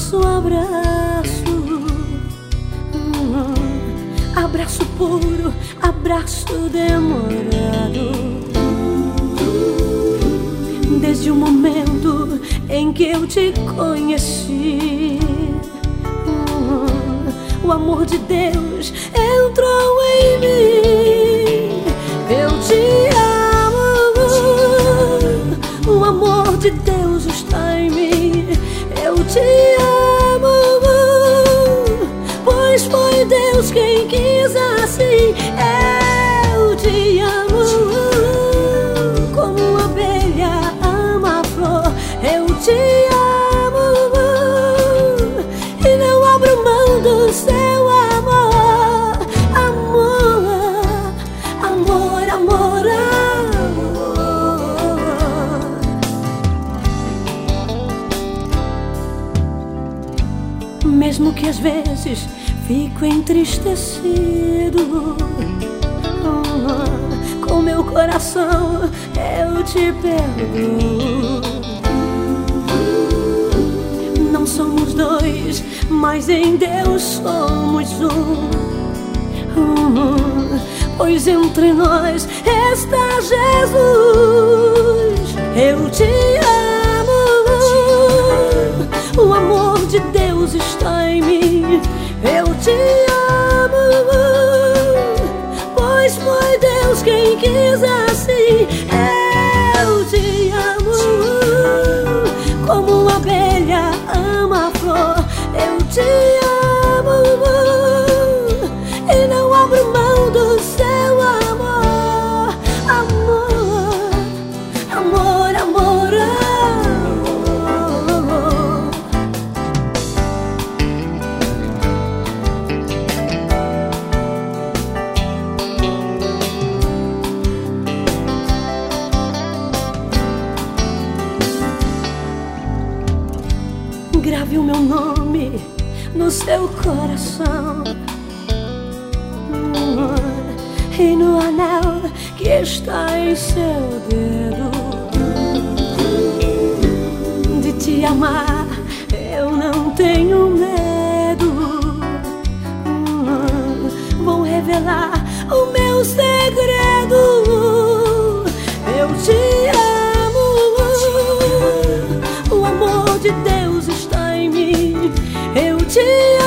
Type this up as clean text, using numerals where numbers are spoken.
nosso abraço, abraço puro, abraço demorado. Desde o momento em que eu te conheci, o amor de Deus entrou em mim. Eu te amo, o amor de Deus está em mim. Eu te amo, pois foi Deus quem quis assim. Eu te amo, como a abelha ama a flor. Eu te amo e não abro mão do seu amor. Amor, amor, amor, amor. Mesmo que às vezes fico entristecido, com meu coração eu te perdoo. Não somos dois, mas em Deus somos um. Pois entre nós está Jesus. Eu te amo, o amor de Deus está em mim. Eu te amo, pois foi Deus quem quis assim. Eu te amo, como a abelha ama a flor. Eu te amo e não abro mão do seu amor. Amor, amor, amor, amor. Grave o meu nome no seu coração, e no anel que está em seu dedo. De te amar eu não tenho medo. Vou revelar o meu segredo. Eu te amo, o amor de Deus está em mim. Eu te amo,